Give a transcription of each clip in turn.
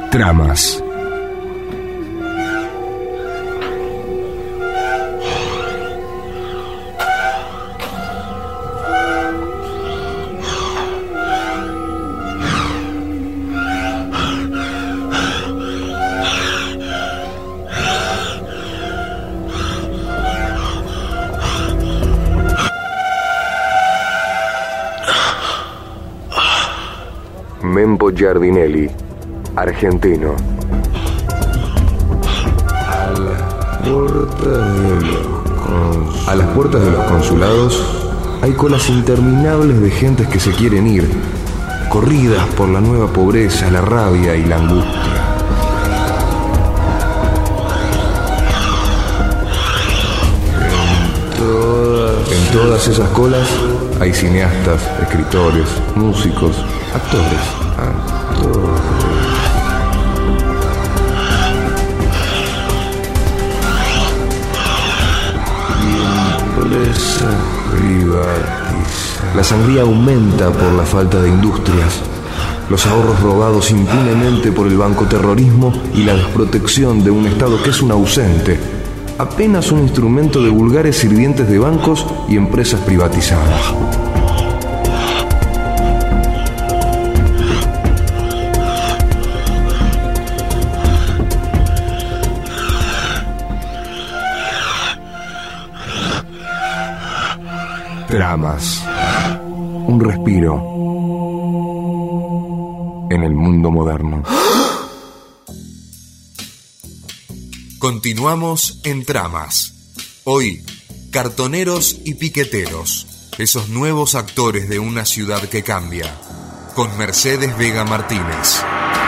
Tramas. Membo Giardinelli, argentino. A las puertas de los consulados hay colas interminables de gentes que se quieren ir, corridas por la nueva pobreza, la rabia y la angustia. En todas esas colas hay cineastas, escritores, músicos, actores. La sangría aumenta por la falta de industrias, los ahorros robados impunemente por el bancoterrorismo y la desprotección de un Estado que es un ausente, apenas un instrumento de vulgares sirvientes de bancos y empresas privatizadas. Tramas. Un respiro en el mundo moderno. Continuamos en Tramas. Hoy, cartoneros y piqueteros, esos nuevos actores de una ciudad que cambia, con Mercedes Vega Martínez.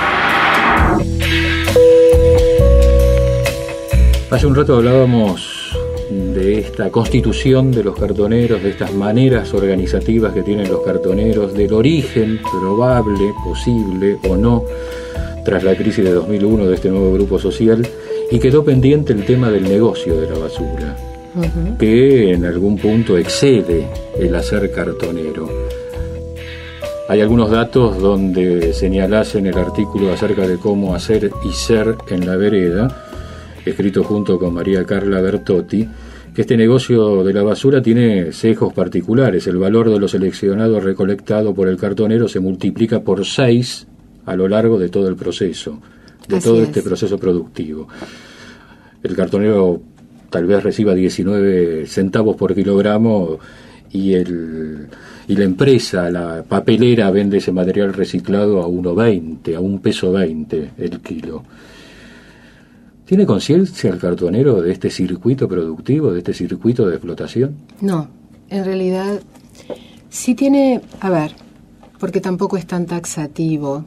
Hace un rato hablábamos de esta constitución de los cartoneros, de estas maneras organizativas que tienen los cartoneros, del origen probable, posible o no, tras la crisis de 2001 de este nuevo grupo social, y quedó pendiente el tema del negocio de la basura, que en algún punto excede el hacer cartonero. Hay algunos datos donde señalás en el artículo acerca de cómo hacer y ser en la vereda, escrito junto con María Carla Bertotti, que este negocio de la basura tiene sesgos particulares. El valor de lo seleccionado recolectado por el cartonero se multiplica por 6 a lo largo de todo el proceso, este proceso productivo. El cartonero tal vez reciba 19 centavos por kilogramo y la empresa, la papelera, vende ese material reciclado a 1.20, a $1.20 el kilo. ¿Tiene conciencia el cartonero de este circuito productivo, de este circuito de explotación? No, en realidad sí tiene, porque tampoco es tan taxativo,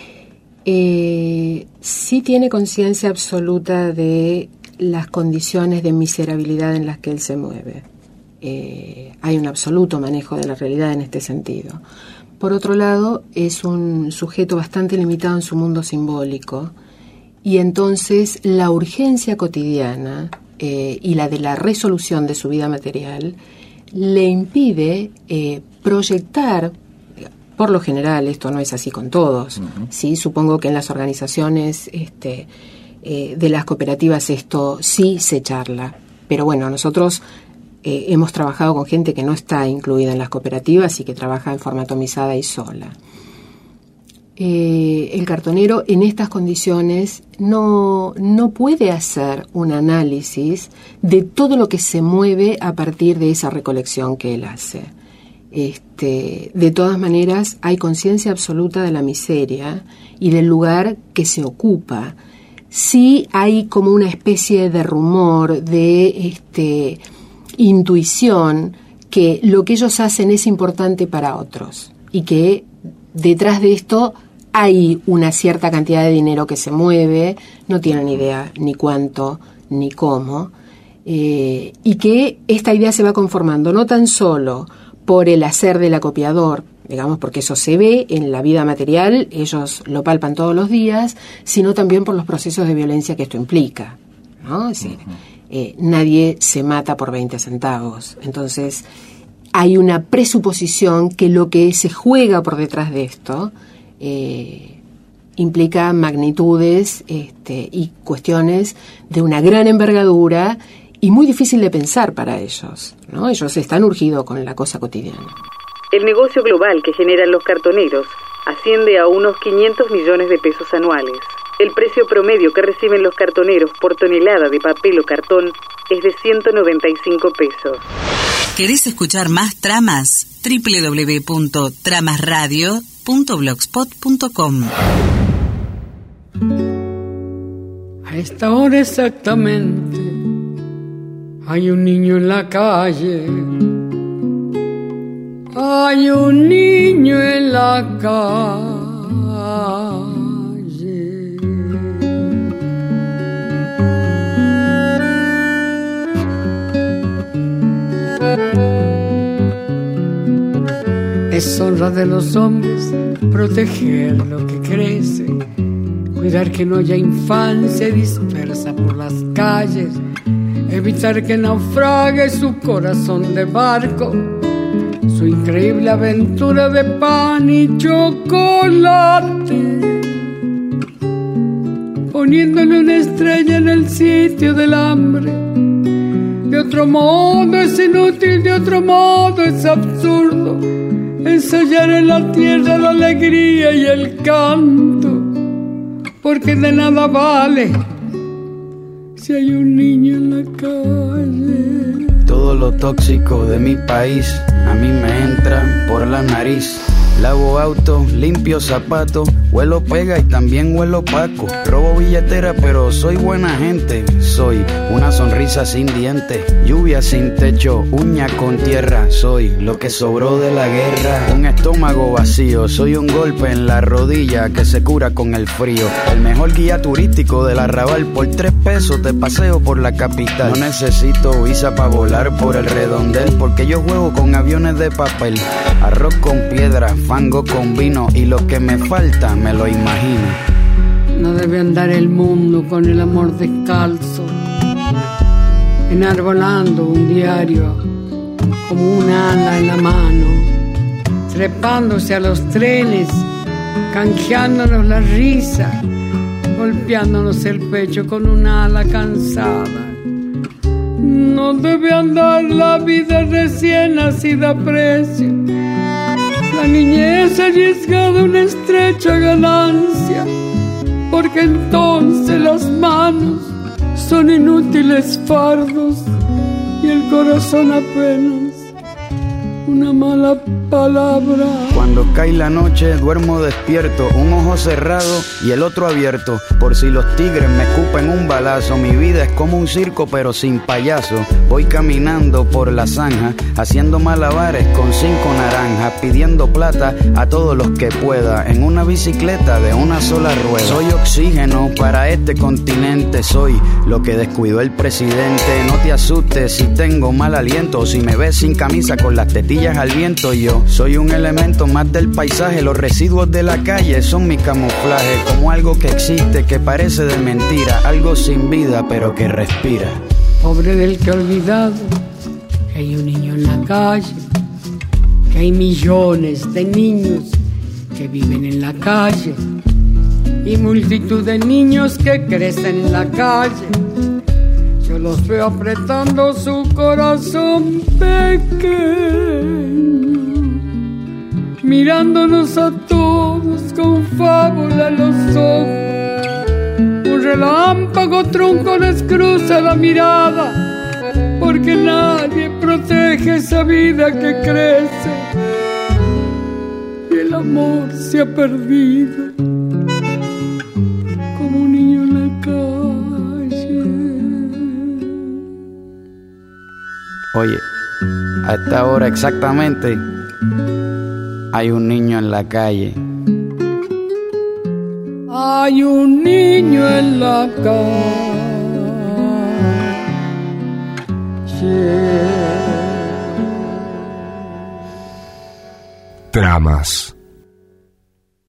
sí tiene conciencia absoluta de las condiciones de miserabilidad en las que él se mueve. Hay un absoluto manejo de la realidad en este sentido. Por otro lado, es un sujeto bastante limitado en su mundo simbólico, y entonces la urgencia cotidiana y la de la resolución de su vida material le impide proyectar. Por lo general, esto no es así con todos, ¿sí? Supongo que en las organizaciones de las cooperativas esto sí se charla, pero bueno, nosotros hemos trabajado con gente que no está incluida en las cooperativas y que trabaja en forma atomizada y sola. El cartonero en estas condiciones no puede hacer un análisis de todo lo que se mueve a partir de esa recolección que él hace. De todas maneras, hay conciencia absoluta de la miseria y del lugar que se ocupa. Sí hay como una especie de rumor, de intuición, que lo que ellos hacen es importante para otros y que detrás de esto hay una cierta cantidad de dinero que se mueve, no tienen idea ni cuánto ni cómo, y que esta idea se va conformando no tan solo por el hacer del acopiador, digamos, porque eso se ve en la vida material, ellos lo palpan todos los días, sino también por los procesos de violencia que esto implica, ¿no? Es decir, nadie se mata por 20 centavos. Entonces, hay una presuposición que lo que se juega por detrás de esto implica magnitudes y cuestiones de una gran envergadura y muy difícil de pensar para ellos, ¿no? Ellos están urgidos con la cosa cotidiana. El negocio global que generan los cartoneros asciende a unos 500 millones de pesos anuales. El precio promedio que reciben los cartoneros por tonelada de papel o cartón es de 195 pesos. ¿Querés escuchar más tramas? www.tramasradio.blogspot.com. A esta hora exactamente hay un niño en la calle. Hay un niño en la calle. Es honra de los hombres proteger lo que crece, cuidar que no haya infancia dispersa por las calles, evitar que naufrague su corazón de barco, su increíble aventura de pan y chocolate, poniéndole una estrella en el sitio del hambre. De otro modo es inútil, de otro modo es absurdo ensayar en la tierra la alegría y el canto, porque de nada vale si hay un niño en la calle. Todo lo tóxico de mi país a mí me entra por la nariz. Lavo auto, limpio zapatos, huelo pega y también huelo paco. Robo billetera pero soy buena gente. Soy una sonrisa sin dientes, lluvia sin techo, uña con tierra. Soy lo que sobró de la guerra. Un estómago vacío, soy un golpe en la rodilla que se cura con el frío. El mejor guía turístico del Arrabal, por 3 pesos te paseo por la capital. No necesito visa para volar por el redondel, porque yo juego con aviones de papel. Arroz con piedra, fango con vino, y lo que me falta me lo imagino. No debe andar el mundo con el amor descalzo, enarbolando un diario como un ala en la mano, trepándose a los trenes, canjeándonos la risa, golpeándonos el pecho con un ala cansada. No debe andar la vida recién nacida a precio, la niñez arriesgada una estrecha ganancia, porque entonces las manos son inútiles fardos y el corazón apenas una mala palabra. Cuando cae la noche duermo despierto, un ojo cerrado y el otro abierto, por si los tigres me escupen un balazo. Mi vida es como un circo pero sin payaso. Voy caminando por la zanja, haciendo malabares con 5 naranjas, pidiendo plata a todos los que pueda, en una bicicleta de una sola rueda. Soy oxígeno para este continente, soy lo que descuidó el presidente. No te asustes si tengo mal aliento, o si me ves sin camisa con las tetillas al viento. Yo soy un elemento más del paisaje, los residuos de la calle son mi camuflaje, como algo que existe, que parece de mentira, algo sin vida pero que respira. Pobre del que ha olvidado que hay un niño en la calle, que hay millones de niños que viven en la calle y multitud de niños que crecen en la calle. Yo los veo apretando su corazón pequeño, mirándonos a todos con fábula en los ojos. Un relámpago trunco les cruza la mirada, porque nadie protege esa vida que crece y el amor se ha perdido como un niño en la calle. Oye, a esta hora exactamente hay un niño en la calle. Hay un niño en la calle. Tramas.